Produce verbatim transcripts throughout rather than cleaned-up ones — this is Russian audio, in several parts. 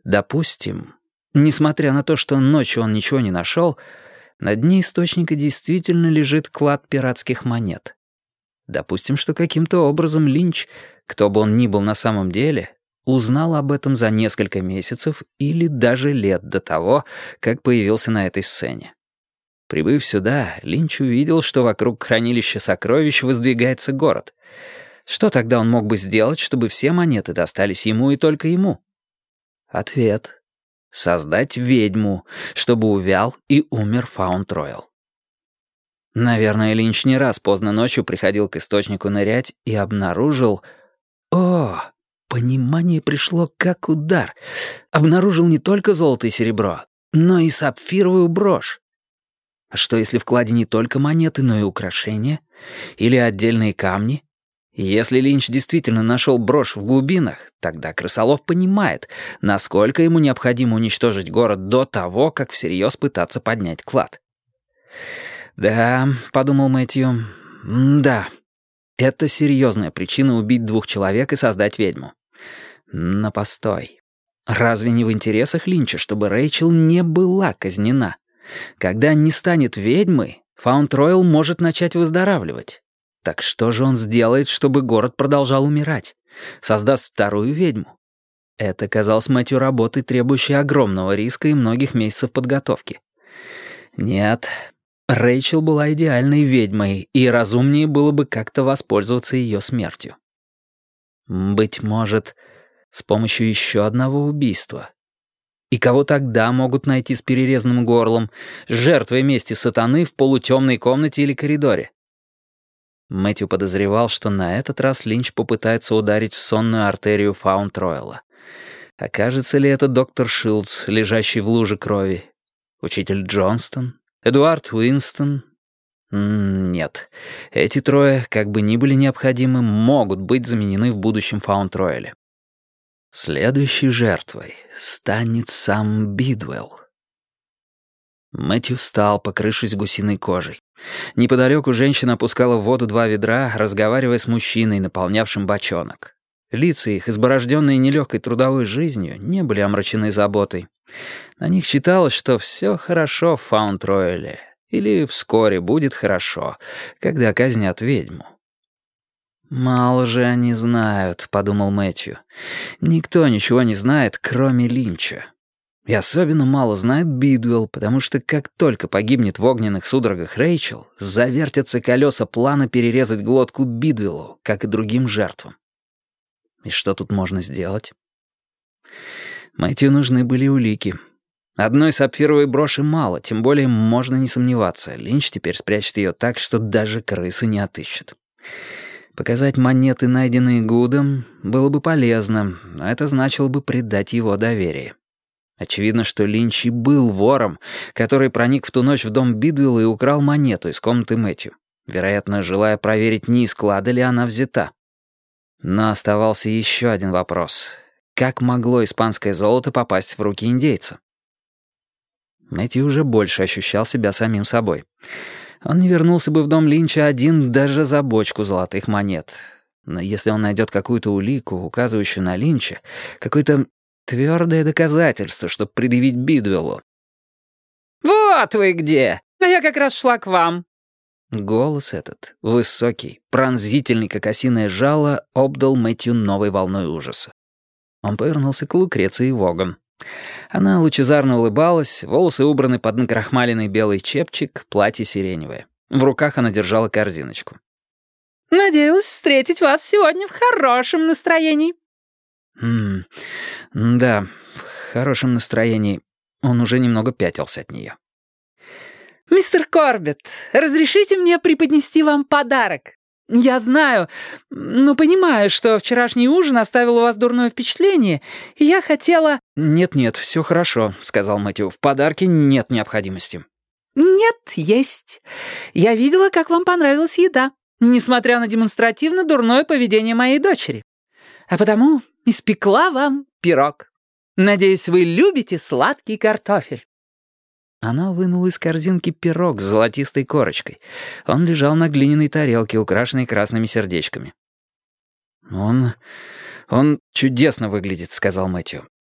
Допустим, несмотря на то, что ночью он ничего не нашел, на дне источника действительно лежит клад пиратских монет. Допустим, что каким-то образом Линч, кто бы он ни был на самом деле, узнал об этом за несколько месяцев или даже лет до того, как появился на этой сцене. Прибыв сюда, Линч увидел, что вокруг хранилища сокровищ воздвигается город. Что тогда он мог бы сделать, чтобы все монеты достались ему и только ему? Ответ. Создать ведьму, чтобы увял и умер Фаунд-Роял. Наверное, Линч не раз поздно ночью приходил к источнику нырять и обнаружил... О, понимание пришло как удар. Обнаружил не только золото и серебро, но и сапфировую брошь. А что, если в кладе не только монеты, но и украшения? Или отдельные камни? Если Линч действительно нашел брошь в глубинах, тогда крысолов понимает, насколько ему необходимо уничтожить город до того, как всерьез пытаться поднять клад. «Да», — подумал Мэтью, — «да, это серьезная причина убить двух человек и создать ведьму. Но постой, разве не в интересах Линча, чтобы Рэйчел не была казнена? Когда не станет ведьмой, Фаунд-Роял может начать выздоравливать. Так что же он сделает, чтобы город продолжал умирать? Создаст вторую ведьму? Это казалось Мэтью работой, требующей огромного риска и многих месяцев подготовки. Нет, Рэйчел была идеальной ведьмой, и разумнее было бы как-то воспользоваться ее смертью. Быть может, с помощью еще одного убийства. И кого тогда могут найти с перерезанным горлом, с жертвой мести сатаны в полутемной комнате или коридоре? Мэтью подозревал, что на этот раз Линч попытается ударить в сонную артерию Фаунд-Рояла. Окажется ли это доктор Шилдс, лежащий в луже крови? Учитель Джонстон? Эдуард Уинстон? М-м, нет. Эти трое, как бы ни были необходимы, могут быть заменены в будущем Фаунд-Рояле. Следующей жертвой станет сам Бидуэлл. Мэтью встал, покрывшись гусиной кожей. Неподалеку женщина опускала в воду два ведра, разговаривая с мужчиной, наполнявшим бочонок. Лица их, изборожденные нелегкой трудовой жизнью, не были омрачены заботой. На них читалось, что все хорошо в Фаунд-Рояле, или вскоре будет хорошо, когда казнят ведьму. «Мало же они знают», — подумал Мэтью. «Никто ничего не знает, кроме Линча. И особенно мало знает Бидуэлл, потому что как только погибнет в огненных судорогах Рэйчел, завертятся колеса плана перерезать глотку Бидуэллу, как и другим жертвам. И что тут можно сделать?» Мэтью нужны были улики. Одной сапфировой броши мало, тем более можно не сомневаться. Линч теперь спрячет ее так, что даже крысы не отыщет. Показать монеты, найденные Гудом, было бы полезно, но это значило бы предать его доверие. Очевидно, что Линч и был вором, который проник в ту ночь в дом Бидуэлла и украл монету из комнаты Мэтью, вероятно, желая проверить, не из клада ли она взята. Но оставался еще один вопрос. Как могло испанское золото попасть в руки индейца? Мэтью уже больше ощущал себя самим собой. Он не вернулся бы в дом Линча один даже за бочку золотых монет. Но если он найдет какую-то улику, указывающую на Линча, какое-то твердое доказательство, чтобы предъявить Бидуэллу. «Вот вы где! А я как раз шла к вам!» Голос этот, высокий, пронзительный, как осиное жало, обдал Мэтью новой волной ужаса. Он повернулся к Лукреции Воган. Она лучезарно улыбалась, волосы убраны под накрахмаленный белый чепчик, платье сиреневое. В руках она держала корзиночку. «Надеялась встретить вас сегодня в хорошем настроении». «М-м, да, в хорошем настроении». Он уже немного пятился от нее. «Мистер Корбетт, разрешите мне преподнести вам подарок? Я знаю, но понимаю, что вчерашний ужин оставил у вас дурное впечатление, и я хотела...» «Нет-нет, все хорошо», — сказал Мэтью. «В подарке нет необходимости». «Нет, есть. Я видела, как вам понравилась еда, несмотря на демонстративно дурное поведение моей дочери. А потому испекла вам пирог. Надеюсь, вы любите сладкий картофель». Она вынула из корзинки пирог с золотистой корочкой. Он лежал на глиняной тарелке, украшенной красными сердечками. «Он... он чудесно выглядит», — сказал Мэтью.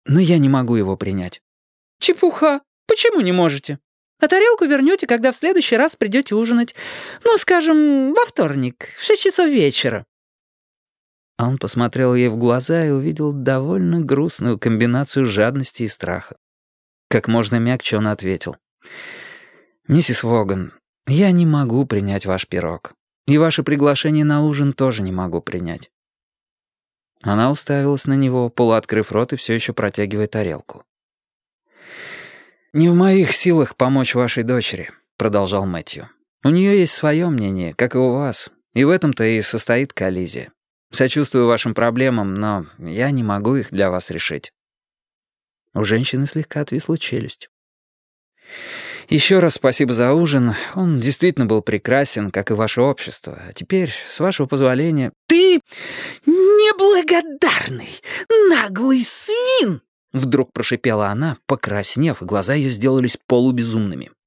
но я не могу его принять». «Чепуха! Почему не можете? А тарелку вернете, когда в следующий раз придете ужинать. Ну, скажем, во вторник, в шесть часов вечера». Он посмотрел ей в глаза и увидел довольно грустную комбинацию жадности и страха. Как можно мягче он ответил: «Миссис Воган, я не могу принять ваш пирог. И ваше приглашение на ужин тоже не могу принять». Она уставилась на него, полуоткрыв рот и все еще протягивая тарелку. «Не в моих силах помочь вашей дочери», — продолжал Мэтью. «У нее есть свое мнение, как и у вас, и в этом-то и состоит коллизия. Сочувствую вашим проблемам, но я не могу их для вас решить». У женщины слегка отвисла челюсть. «Еще раз спасибо за ужин. Он действительно был прекрасен, как и ваше общество. А теперь, с вашего позволения...» «Ты неблагодарный, наглый свин!» Вдруг прошипела она, покраснев, и глаза ее сделались полубезумными.